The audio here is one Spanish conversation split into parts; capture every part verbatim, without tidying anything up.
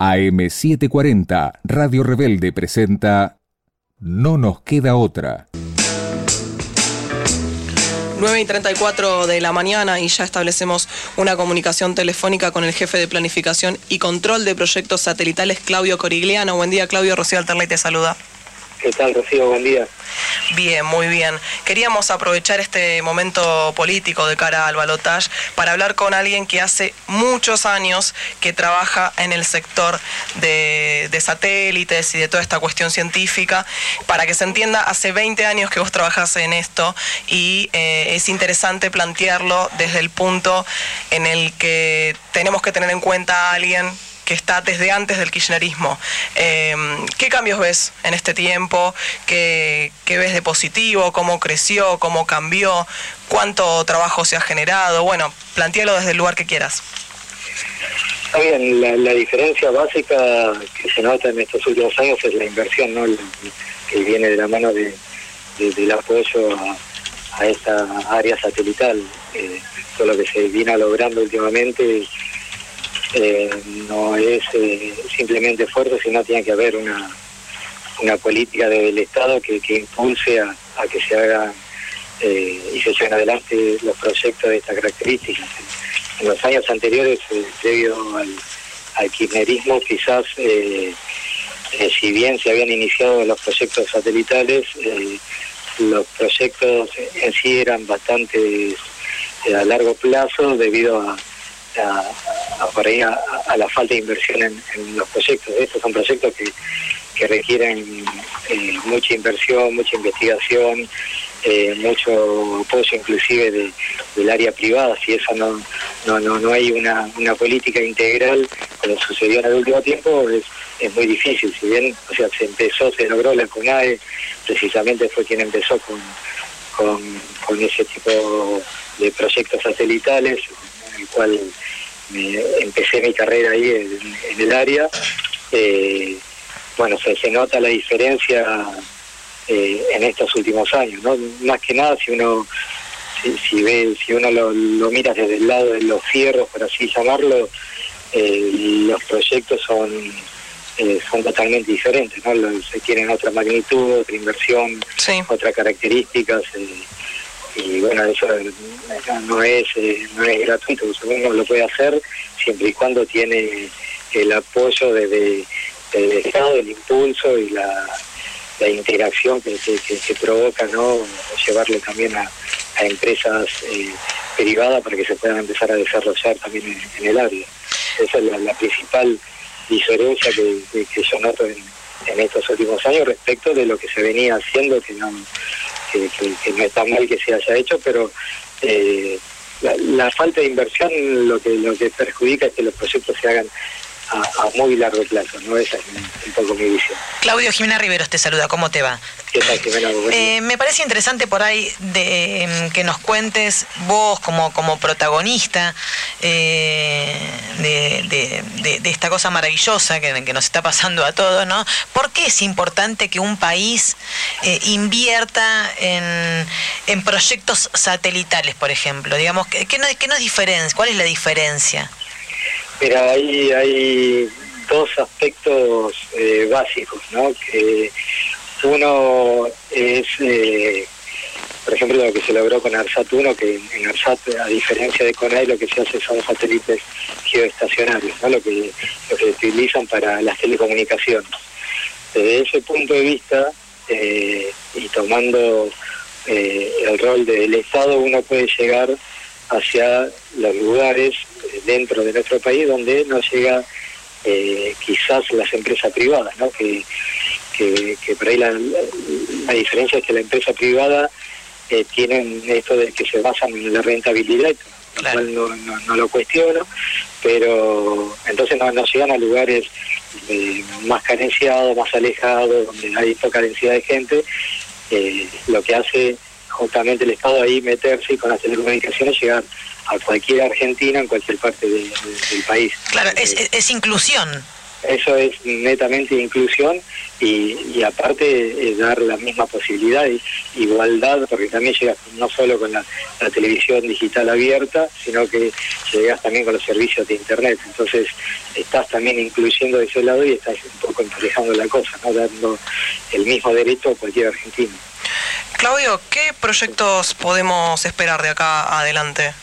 A M setecientos cuarenta, Radio Rebelde presenta No nos queda otra. nueve y treinta y cuatro de la mañana y ya establecemos una comunicación telefónica con el jefe de planificación y control de proyectos satelitales, Claudio Corigliano. Buen día, Claudio. Rocío Alterley te saluda. ¿Qué tal, Rocío? Buen día. Bien, muy bien. Queríamos aprovechar este momento político de cara al balotaje para hablar con alguien que hace muchos años que trabaja en el sector de, de satélites y de toda esta cuestión científica. Para que se entienda, hace veinte años que vos trabajás en esto y eh, es interesante plantearlo desde el punto en el que tenemos que tener en cuenta a alguien que está desde antes del kirchnerismo. Eh, ¿Qué cambios ves en este tiempo? ¿Qué, qué ves de positivo? ¿Cómo creció? ¿Cómo cambió? ¿Cuánto trabajo se ha generado? Bueno, plantéalo desde el lugar que quieras. Está bien, la, la diferencia básica que se nota en estos últimos años es la inversión, ¿no? El, que viene de la mano de, de, del apoyo a, a esta área satelital. Eh, todo lo que se viene logrando últimamente Eh, no es eh, simplemente esfuerzo, sino tiene que haber una una política del Estado que, que impulse a, a que se hagan eh, y se lleven adelante los proyectos de estas características. En los años anteriores, eh, debido al, al kirchnerismo, quizás eh, eh, si bien se habían iniciado los proyectos satelitales, eh, los proyectos en sí eran bastante eh, a largo plazo debido a A, a, por ahí a, a la falta de inversión en, en los proyectos. Estos son proyectos que, que requieren eh, mucha inversión, mucha investigación, eh, mucho apoyo inclusive de, del área privada. Si eso no no no no hay una, una política integral, como sucedió en el último tiempo, es, es muy difícil. Si bien, o sea, se empezó, se logró la CONAE, precisamente fue quien empezó con, con, con ese tipo de proyectos satelitales, en el cual me, empecé mi carrera ahí en, en el área. Eh, bueno, se, se nota la diferencia eh, en estos últimos años, ¿no? Más que nada si uno si, si ve si uno lo, lo mira desde el lado de los fierros, por así llamarlo, eh, los proyectos son eh, son totalmente diferentes, ¿no? Los, tienen otra magnitud, otra inversión, sí, otras características. Eh, y bueno, eso no es eh, no es gratuito, uno lo puede hacer siempre y cuando tiene el apoyo de, de, del Estado, el impulso y la, la interacción que, que, que provoca, ¿no? Llevarlo también a, a empresas eh, privadas para que se puedan empezar a desarrollar también en, en el área. Esa es la, la principal diferencia que, que, que yo noto en, en estos últimos años respecto de lo que se venía haciendo, que no Que, que, que no está mal que se haya hecho, pero eh, la, la falta de inversión lo que lo que perjudica es que los proyectos se hagan a, a muy largo plazo, ¿no? Esa es un poco mi visión. Claudio, Jimena Riveros te saluda, ¿cómo te va? ¿Qué tal, Jimena? Eh, me parece interesante por ahí de, eh, que nos cuentes vos como, como protagonista eh, de, de, de, de esta cosa maravillosa que, que nos está pasando a todos, ¿no? ¿Por qué es importante que un país eh, invierta en, en proyectos satelitales, por ejemplo? Digamos, ¿qué, qué, nos, qué nos diferencia? ¿Cuál es la diferencia? Mira, hay, hay dos aspectos eh, básicos, ¿no? Que uno es, eh, por ejemplo, lo que se logró con ARSAT uno, que en ARSAT, a diferencia de CONAE, lo que se hace son satélites geoestacionarios, ¿no? Lo que, lo que se utilizan para las telecomunicaciones. Desde ese punto de vista, eh, y tomando eh, el rol del Estado, uno puede llegar hacia los lugares dentro de nuestro país donde no llega eh, quizás las empresas privadas, ¿no? Que, que, que por ahí la, la, la diferencia es que la empresa privada eh, tienen esto de que se basan en la rentabilidad, lo claro. cual no, no, no lo cuestiono, pero entonces no, no llegan a lugares eh, más carenciados, más alejados, donde hay poca densidad de gente. Eh, lo que hace justamente el Estado ahí meterse y con las telecomunicaciones llegar a cualquier argentina en cualquier parte de, de, del país. Claro, es, es, es inclusión. eso es netamente inclusión y, y aparte eh, dar la misma posibilidad y igualdad, porque también llegas no solo con la, la televisión digital abierta, sino que llegas también con los servicios de internet. Entonces estás también incluyendo de ese lado y estás un poco emparejando la cosa, ¿no? Dando el mismo derecho a cualquier argentino. Claudio, ¿qué proyectos podemos esperar de acá adelante?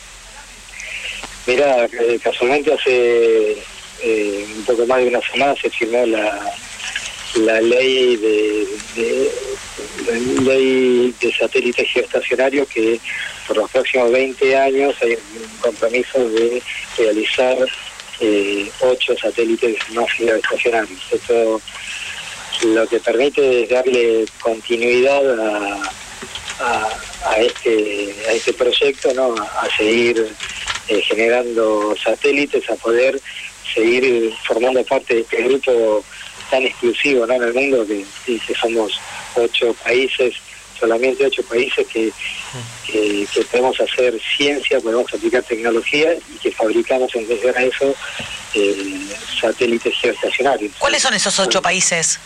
Mira, eh, casualmente hace eh, un poco más de una semana se firmó la, la ley de, de, de ley de satélites geoestacionarios, que por los próximos veinte años hay un compromiso de realizar eh, ocho satélites más geoestacionarios. Esto lo que permite es darle continuidad a, a, a este a este proyecto, ¿no? A, a seguir eh, generando satélites, a poder seguir formando parte de este grupo tan exclusivo, ¿no? En el mundo, que, que somos ocho países, solamente ocho países que, que, que podemos hacer ciencia, podemos aplicar tecnología y que fabricamos en vez de eso eh, satélites geoestacionarios. ¿Cuáles son esos ocho países?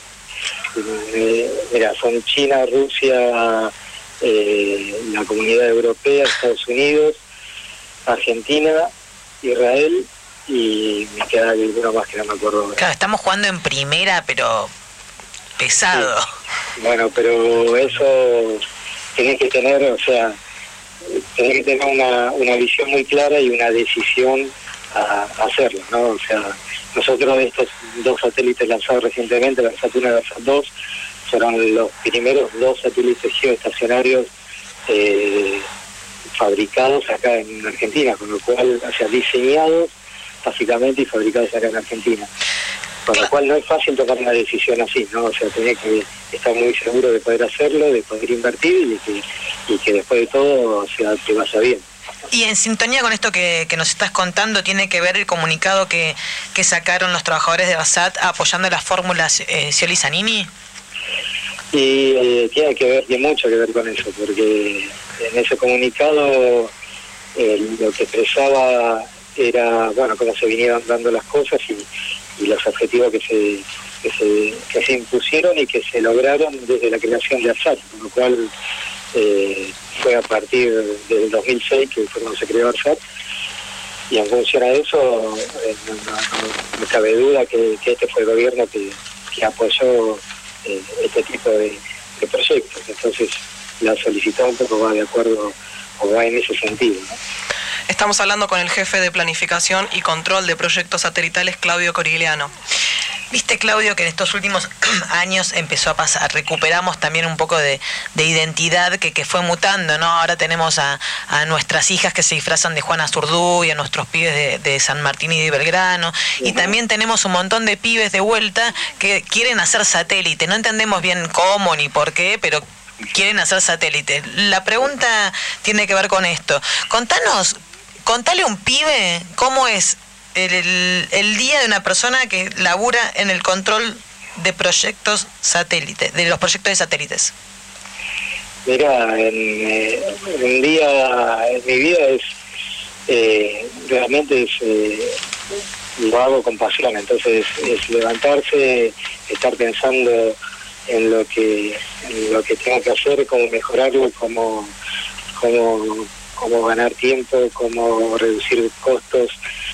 Eh, mira, son China, Rusia, eh, la Comunidad Europea, Estados Unidos, Argentina, Israel, y me queda alguno más que no me acuerdo. Claro, estamos jugando en primera, pero pesado. Sí. Bueno, pero eso tenés que tener, o sea, tenés que tener una, una visión muy clara y una decisión a, a hacerlo, ¿no? O sea, nosotros de estos dos satélites lanzados recientemente, la Versat uno y la Versat dos, fueron los primeros dos satélites geoestacionarios eh, fabricados acá en Argentina, con lo cual, o sea, diseñados básicamente y fabricados acá en Argentina. Con lo cual no es fácil tomar una decisión así, ¿no? O sea, tenés que estar muy seguro de poder hacerlo, de poder invertir y de que, y que después de todo, o sea, te vaya bien. Y en sintonía con esto que, que nos estás contando, tiene que ver el comunicado que, que sacaron los trabajadores de Basat apoyando las fórmulas eh, Scioli Zanini. Y eh, tiene que ver, tiene mucho que ver con eso, porque en ese comunicado eh, lo que expresaba era, bueno, cómo se vinieron dando las cosas y, y los objetivos que se, que se que se impusieron y que se lograron desde la creación de ARSAT, con lo cual eh, fue a partir del dos mil seis que fue cuando se creó ARSAT, y en función a eso eh, no, no, no, no cabe duda que, que este fue el gobierno que, que apoyó eh, este tipo de, de proyectos. Entonces la solicitud un poco va de acuerdo o va en ese sentido, ¿no? Estamos hablando con el jefe de Planificación y Control de Proyectos Satelitales, Claudio Corigliano. Viste, Claudio, que en estos últimos años empezó a pasar, recuperamos también un poco de, de identidad que, que fue mutando, ¿no? Ahora tenemos a, a nuestras hijas que se disfrazan de Juana Zurduy, a nuestros pibes de, de San Martín y de Belgrano, uh-huh. Y también tenemos un montón de pibes de vuelta que quieren hacer satélite. No entendemos bien cómo ni por qué, pero quieren hacer satélite. La pregunta tiene que ver con esto. Contanos, contale a un pibe cómo es El, el, el día de una persona que labura en el control de proyectos satélites, de los proyectos de satélites. Mira, en, eh, un día en mi vida es eh, realmente es, eh, lo hago con pasión, entonces es levantarse, estar pensando en lo que en lo que tengo que hacer, cómo mejorarlo, cómo cómo cómo ganar tiempo, cómo reducir costos.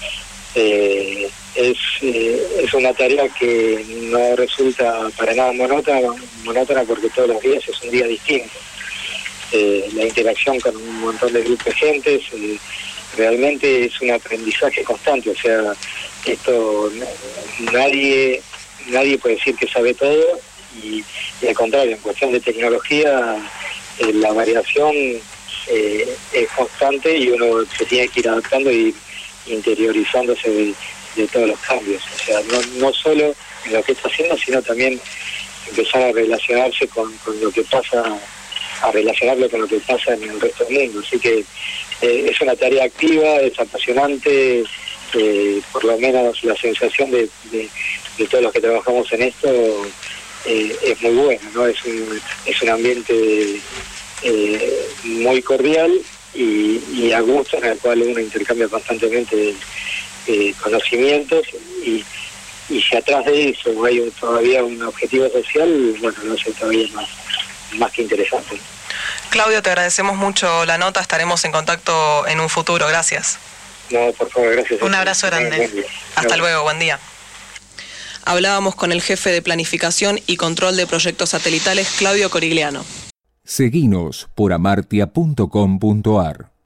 Eh, es, eh, es una tarea que no resulta para nada monótona, monótona porque todos los días es un día distinto. Eh, la interacción con un montón de grupos de gente eh, realmente es un aprendizaje constante, o sea, esto nadie nadie puede decir que sabe todo y, y al contrario, en cuestión de tecnología eh, la variación eh, es constante y uno se tiene que ir adaptando y interiorizándose de, de todos los cambios, o sea, no, no solo en lo que está haciendo, sino también empezar a relacionarse con, con lo que pasa, a relacionarlo con lo que pasa en el resto del mundo, así que eh, es una tarea activa, es apasionante, eh, por lo menos la sensación de, de, de todos los que trabajamos en esto eh, es muy buena, ¿no? Es un, es un ambiente eh, muy cordial Y, y a gusto, en el cual uno intercambia constantemente eh, conocimientos y, y si atrás de eso hay un, todavía un objetivo social, bueno, lo hace todavía más, más que interesante. Claudio, te agradecemos mucho la nota, estaremos en contacto en un futuro, gracias. No, por favor, gracias. Un abrazo grande. Hasta luego, buen día. Hablábamos con el jefe de Planificación y Control de Proyectos Satelitales, Claudio Corigliano. Seguinos por amartia punto com punto ar.